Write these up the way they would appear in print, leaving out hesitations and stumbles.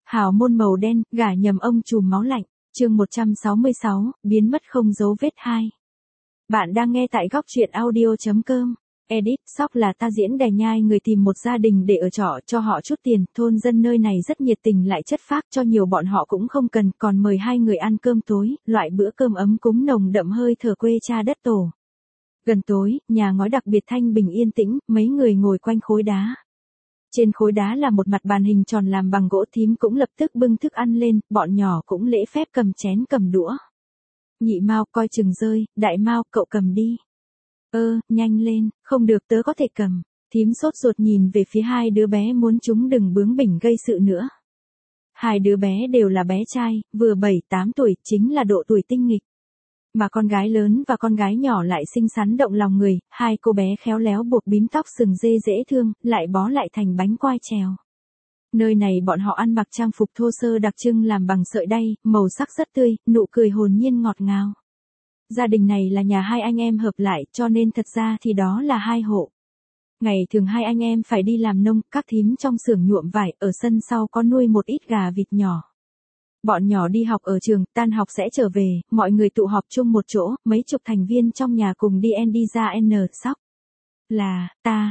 Hào môn màu đen, gả nhầm ông trùm máu lạnh, chương 166, biến mất không dấu vết 2. Bạn đang nghe tại góc truyện audio.com. Edit, Sóc là ta diễn đè nhai người tìm một gia đình để ở trọ cho họ chút tiền, thôn dân nơi này rất nhiệt tình lại chất phác cho nhiều bọn họ cũng không cần, còn mời hai người ăn cơm tối, loại bữa cơm ấm cúng nồng đậm hơi thở quê cha đất tổ. Gần tối, nhà ngói đặc biệt thanh bình yên tĩnh, mấy người ngồi quanh khối đá. Trên khối đá là một mặt bàn hình tròn làm bằng gỗ, thím cũng lập tức bưng thức ăn lên, bọn nhỏ cũng lễ phép cầm chén cầm đũa. Nhị Mao coi chừng rơi, Đại Mao cậu cầm đi. Nhanh lên, không được tớ có thể cầm. Thím sốt ruột nhìn về phía hai đứa bé muốn chúng đừng bướng bỉnh gây sự nữa. Hai đứa bé đều là bé trai, vừa 7-8 tuổi, chính là độ tuổi tinh nghịch. Mà con gái lớn và con gái nhỏ lại xinh xắn động lòng người, hai cô bé khéo léo buộc bím tóc sừng dê dễ thương, lại bó lại thành bánh quai trèo. Nơi này bọn họ ăn mặc trang phục thô sơ đặc trưng làm bằng sợi đay, màu sắc rất tươi, nụ cười hồn nhiên ngọt ngào. Gia đình này là nhà hai anh em hợp lại, cho nên thật ra thì đó là hai hộ. Ngày thường hai anh em phải đi làm nông, các thím trong xưởng nhuộm vải, ở sân sau có nuôi một ít gà vịt nhỏ. Bọn nhỏ đi học ở trường, tan học sẽ trở về, mọi người tụ họp chung một chỗ, mấy chục thành viên trong nhà cùng đi ra Sóc. Là, ta,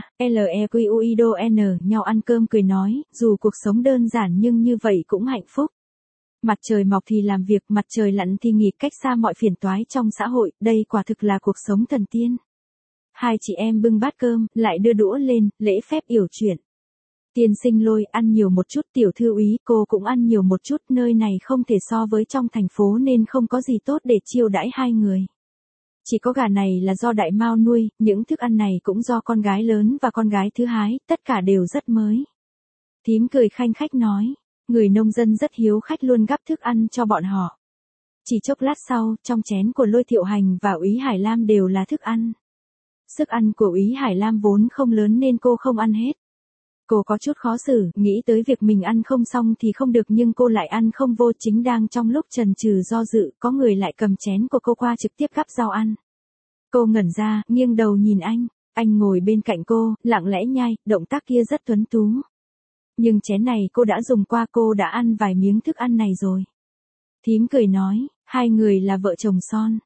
LEQUIDO nhau ăn cơm cười nói, dù cuộc sống đơn giản nhưng như vậy cũng hạnh phúc. Mặt trời mọc thì làm việc, mặt trời lặn thì nghỉ, cách xa mọi phiền toái trong xã hội, đây quả thực là cuộc sống thần tiên. Hai chị em bưng bát cơm, lại đưa đũa lên, lễ phép yểu chuyện. Tiên sinh Lôi ăn nhiều một chút, tiểu thư úy cô cũng ăn nhiều một chút, nơi này không thể so với trong thành phố nên không có gì tốt để chiêu đãi hai người. Chỉ có gà này là do Đại Mao nuôi, những thức ăn này cũng do con gái lớn và con gái thứ hai, tất cả đều rất mới. Thím cười khanh khách nói, người nông dân rất hiếu khách luôn gắp thức ăn cho bọn họ. Chỉ chốc lát sau, trong chén của Lôi Thiệu Hành và Úy Hải Lam đều là thức ăn. Sức ăn của Úy Hải Lam vốn không lớn nên cô không ăn hết. Cô có chút khó xử, nghĩ tới việc mình ăn không xong thì không được nhưng cô lại ăn không vô, chính đang trong lúc chần chừ do dự, có người lại cầm chén của cô qua trực tiếp gắp rau ăn. Cô ngẩn ra, nghiêng đầu nhìn anh ngồi bên cạnh cô, lặng lẽ nhai, động tác kia rất tuấn tú. Nhưng chén này cô đã dùng qua, cô đã ăn vài miếng thức ăn này rồi. Thím cười nói, hai người là vợ chồng son,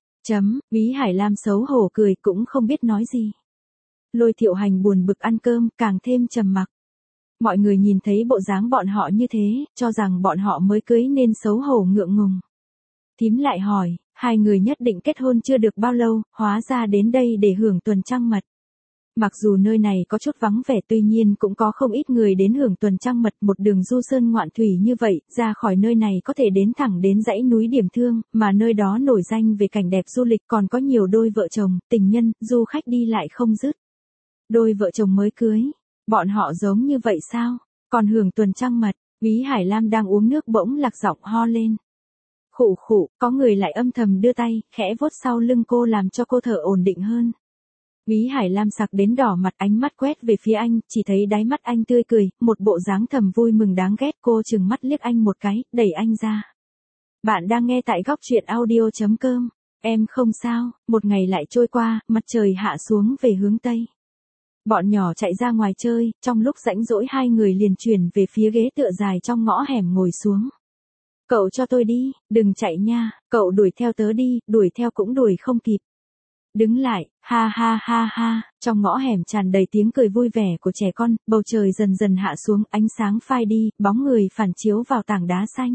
Úy Hải Lam xấu hổ cười cũng không biết nói gì. Lôi Thiệu Hành buồn bực ăn cơm, càng thêm trầm mặc. Mọi người nhìn thấy bộ dáng bọn họ như thế, cho rằng bọn họ mới cưới nên xấu hổ ngượng ngùng. Thím lại hỏi, hai người nhất định kết hôn chưa được bao lâu, hóa ra đến đây để hưởng tuần trăng mật. Mặc dù nơi này có chút vắng vẻ tuy nhiên cũng có không ít người đến hưởng tuần trăng mật, một đường du sơn ngoạn thủy như vậy, ra khỏi nơi này có thể đến thẳng đến dãy núi Điểm Thương, mà nơi đó nổi danh về cảnh đẹp du lịch, còn có nhiều đôi vợ chồng, tình nhân, du khách đi lại không dứt. Đôi vợ chồng mới cưới. Bọn họ giống như vậy sao? Còn hưởng tuần trăng mật, Úy Hải Lam đang uống nước bỗng lạc giọng ho lên. Khụ khụ, có người lại âm thầm đưa tay, khẽ vuốt sau lưng cô làm cho cô thở ổn định hơn. Úy Hải Lam sặc đến đỏ mặt, ánh mắt quét về phía anh, chỉ thấy đáy mắt anh tươi cười, một bộ dáng thầm vui mừng đáng ghét, cô trừng mắt liếc anh một cái, đẩy anh ra. Bạn đang nghe tại góc truyện audio.com. Em không sao, một ngày lại trôi qua, mặt trời hạ xuống về hướng Tây. Bọn nhỏ chạy ra ngoài chơi, trong lúc rãnh rỗi hai người liền chuyển về phía ghế tựa dài trong ngõ hẻm ngồi xuống. Cậu cho tôi đi, đừng chạy nha, cậu đuổi theo tớ đi, đuổi theo cũng đuổi không kịp. Đứng lại, ha ha ha ha, trong ngõ hẻm tràn đầy tiếng cười vui vẻ của trẻ con, bầu trời dần dần hạ xuống, ánh sáng phai đi, bóng người phản chiếu vào tảng đá xanh.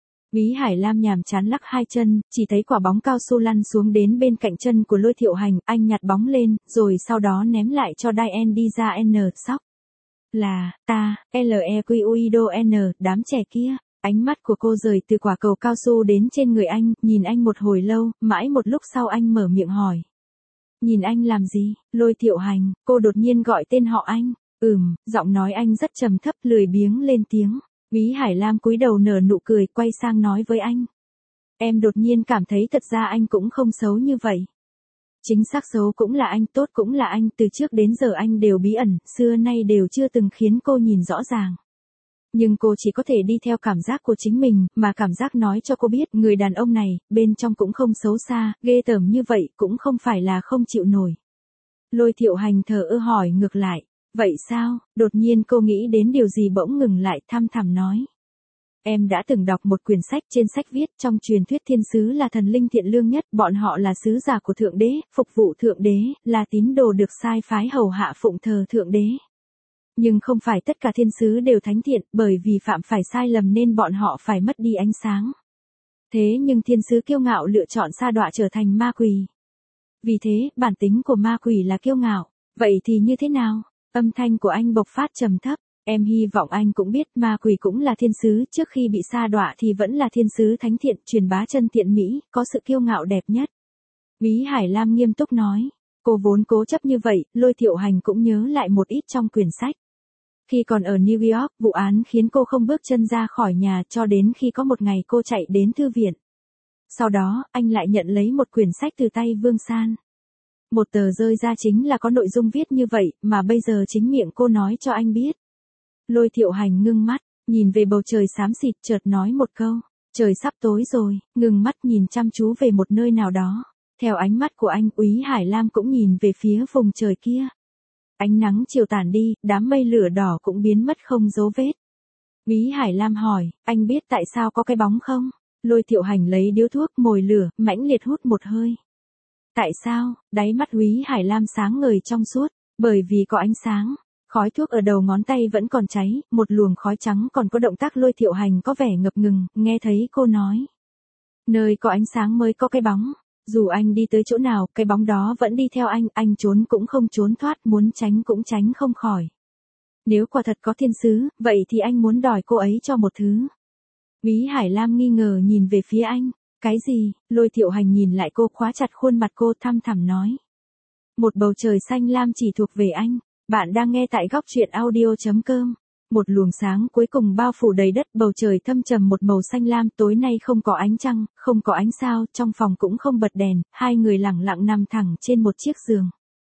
Úy Hải Lam nhàm chán lắc hai chân, chỉ thấy quả bóng cao su lăn xuống đến bên cạnh chân của Lôi Thiệu Hành, anh nhặt bóng lên, rồi sau đó ném lại cho ra Sóc. Là, ta, LEQUIDO đám trẻ kia. Ánh mắt của cô rời từ quả cầu cao su đến trên người anh, nhìn anh một hồi lâu, mãi một lúc sau anh mở miệng hỏi. Nhìn anh làm gì? Lôi Thiệu Hành, cô đột nhiên gọi tên họ anh. Giọng nói anh rất trầm thấp, lười biếng lên tiếng. Úy Hải Lam cúi đầu nở nụ cười, quay sang nói với anh. Em đột nhiên cảm thấy thật ra anh cũng không xấu như vậy. Chính xác xấu cũng là anh, tốt cũng là anh, từ trước đến giờ anh đều bí ẩn, xưa nay đều chưa từng khiến cô nhìn rõ ràng. Nhưng cô chỉ có thể đi theo cảm giác của chính mình, mà cảm giác nói cho cô biết, người đàn ông này, bên trong cũng không xấu xa, ghê tởm như vậy, cũng không phải là không chịu nổi. Lôi Thiệu Hành thờ ơ hỏi ngược lại. Vậy sao? Đột nhiên cô nghĩ đến điều gì bỗng ngừng lại, thăm thẳm nói. Em đã từng đọc một quyển sách, trên sách viết trong truyền thuyết thiên sứ là thần linh thiện lương nhất, bọn họ là sứ giả của Thượng Đế, phục vụ Thượng Đế, là tín đồ được sai phái hầu hạ phụng thờ Thượng Đế. Nhưng không phải tất cả thiên sứ đều thánh thiện, bởi vì phạm phải sai lầm nên bọn họ phải mất đi ánh sáng. Thế nhưng thiên sứ kiêu ngạo lựa chọn sa đọa trở thành ma quỷ. Vì thế, bản tính của ma quỷ là kiêu ngạo. Vậy thì như thế nào? Âm thanh của anh bộc phát trầm thấp. Em hy vọng anh cũng biết ma quỷ cũng là thiên sứ, trước khi bị sa đọa thì vẫn là thiên sứ thánh thiện, truyền bá chân thiện mỹ, có sự kiêu ngạo đẹp nhất. Úy Hải Lam nghiêm túc nói. Cô vốn cố chấp như vậy, Lôi Thiệu Hành cũng nhớ lại một ít trong quyển sách. Khi còn ở New York, vụ án khiến cô không bước chân ra khỏi nhà cho đến khi có một ngày cô chạy đến thư viện. Sau đó, anh lại nhận lấy một quyển sách từ tay Vương San. Một tờ rơi ra chính là có nội dung viết như vậy, mà bây giờ chính miệng cô nói cho anh biết. Lôi Thiệu Hành ngưng mắt, nhìn về bầu trời xám xịt, chợt nói một câu. Trời sắp tối rồi, ngừng mắt nhìn chăm chú về một nơi nào đó. Theo ánh mắt của anh, Úy Hải Lam cũng nhìn về phía vùng trời kia. Ánh nắng chiều tàn đi, đám mây lửa đỏ cũng biến mất không dấu vết. Úy Hải Lam hỏi, anh biết tại sao có cái bóng không? Lôi Thiệu Hành lấy điếu thuốc mồi lửa, mãnh liệt hút một hơi. Tại sao? Đáy mắt Úy Hải Lam sáng ngời trong suốt, bởi vì có ánh sáng. Khói thuốc ở đầu ngón tay vẫn còn cháy, một luồng khói trắng còn có động tác. Lôi Thiệu Hành có vẻ ngập ngừng, nghe thấy cô nói. Nơi có ánh sáng mới có cái bóng. Dù anh đi tới chỗ nào, cái bóng đó vẫn đi theo anh trốn cũng không trốn thoát, muốn tránh cũng tránh không khỏi. Nếu quả thật có thiên sứ, vậy thì anh muốn đòi cô ấy cho một thứ. Úy Hải Lam nghi ngờ nhìn về phía anh. Cái gì? Lôi Thiệu Hành nhìn lại cô, khóa chặt khuôn mặt cô, thăm thẳm nói. Một bầu trời xanh lam chỉ thuộc về anh. Bạn đang nghe tại góc truyện audio.com. Một luồng sáng cuối cùng bao phủ đầy đất, bầu trời thâm trầm một màu xanh lam, tối nay không có ánh trăng, không có ánh sao, trong phòng cũng không bật đèn, hai người lẳng lặng nằm thẳng trên một chiếc giường.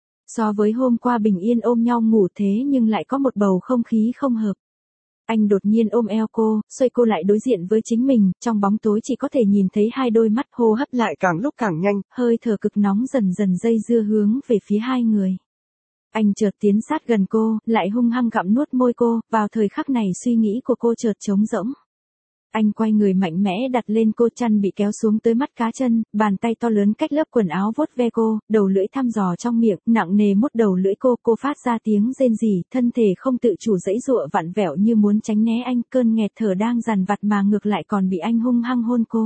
So với hôm qua bình yên ôm nhau ngủ thế nhưng lại có một bầu không khí không hợp. Anh đột nhiên ôm eo cô, xoay cô lại đối diện với chính mình, trong bóng tối chỉ có thể nhìn thấy hai đôi mắt, hô hấp lại càng lúc càng nhanh, hơi thở cực nóng dần dần dây dưa hướng về phía hai người. Anh chợt tiến sát gần cô, lại hung hăng gặm nuốt môi cô, vào thời khắc này suy nghĩ của cô chợt trống rỗng. Anh quay người mạnh mẽ đặt lên cô, chăn bị kéo xuống tới mắt cá chân, bàn tay to lớn cách lớp quần áo vuốt ve cô, đầu lưỡi thăm dò trong miệng, nặng nề mút đầu lưỡi cô phát ra tiếng rên rỉ, thân thể không tự chủ giãy giụa vặn vẹo như muốn tránh né anh, cơn nghẹt thở đang dằn vặt mà ngược lại còn bị anh hung hăng hôn cô.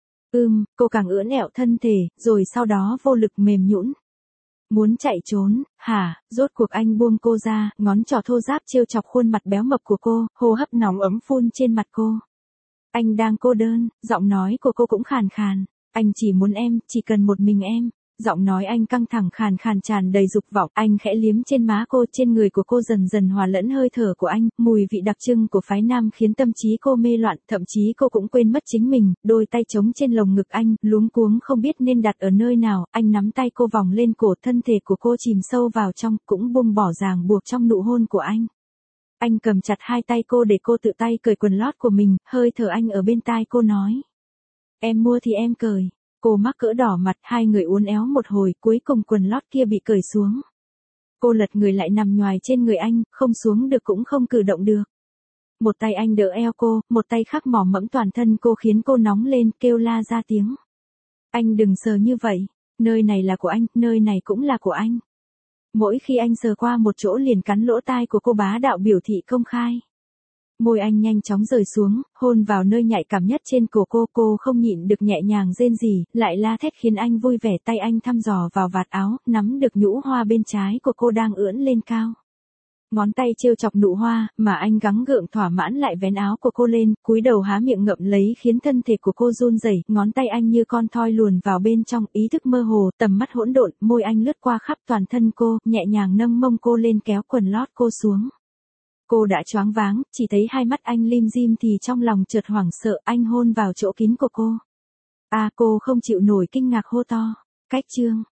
Cô càng ưỡn ẹo thân thể, rồi sau đó vô lực mềm nhũn. Muốn chạy trốn, hả? Rốt cuộc anh buông cô ra, ngón trỏ thô ráp trêu chọc khuôn mặt béo mập của cô, hô hấp nóng ấm phun trên mặt cô. Anh đang cô đơn, giọng nói của cô cũng khàn khàn. Anh chỉ muốn em, chỉ cần một mình em. Giọng nói anh căng thẳng khàn khàn tràn đầy dục vọng. Anh khẽ liếm trên má cô, trên người của cô dần dần hòa lẫn hơi thở của anh. Mùi vị đặc trưng của phái nam khiến tâm trí cô mê loạn. Thậm chí cô cũng quên mất chính mình. Đôi tay trống trên lồng ngực anh, luống cuống không biết nên đặt ở nơi nào. Anh nắm tay cô vòng lên cổ, thân thể của cô chìm sâu vào trong, cũng buông bỏ ràng buộc trong nụ hôn của anh. Anh cầm chặt hai tay cô để cô tự tay cởi quần lót của mình, hơi thở anh ở bên tai cô nói. Em mua thì em cởi. Cô mắc cỡ đỏ mặt, hai người uốn éo một hồi, cuối cùng quần lót kia bị cởi xuống. Cô lật người lại nằm nhoài trên người anh, không xuống được cũng không cử động được. Một tay anh đỡ eo cô, một tay khác mò mẫm toàn thân cô khiến cô nóng lên, kêu la ra tiếng. Anh đừng sờ như vậy, nơi này là của anh, nơi này cũng là của anh. Mỗi khi anh sờ qua một chỗ liền cắn lỗ tai của cô, bá đạo biểu thị công khai. Môi anh nhanh chóng rời xuống, hôn vào nơi nhạy cảm nhất trên cổ cô không nhịn được nhẹ nhàng rên rỉ, lại la thét khiến anh vui vẻ. Tay anh thăm dò vào vạt áo, nắm được nhũ hoa bên trái của cô đang ưỡn lên cao. Ngón tay trêu chọc nụ hoa, mà anh gắng gượng thỏa mãn lại vén áo của cô lên, cúi đầu há miệng ngậm lấy khiến thân thể của cô run rẩy. Ngón tay anh như con thoi luồn vào bên trong, ý thức mơ hồ, tầm mắt hỗn độn, môi anh lướt qua khắp toàn thân cô, nhẹ nhàng nâng mông cô lên, kéo quần lót cô xuống. Cô đã choáng váng, chỉ thấy hai mắt anh lim dim thì trong lòng chợt hoảng sợ. Anh hôn vào chỗ kín của cô. Cô không chịu nổi, kinh ngạc hô to. Cách chương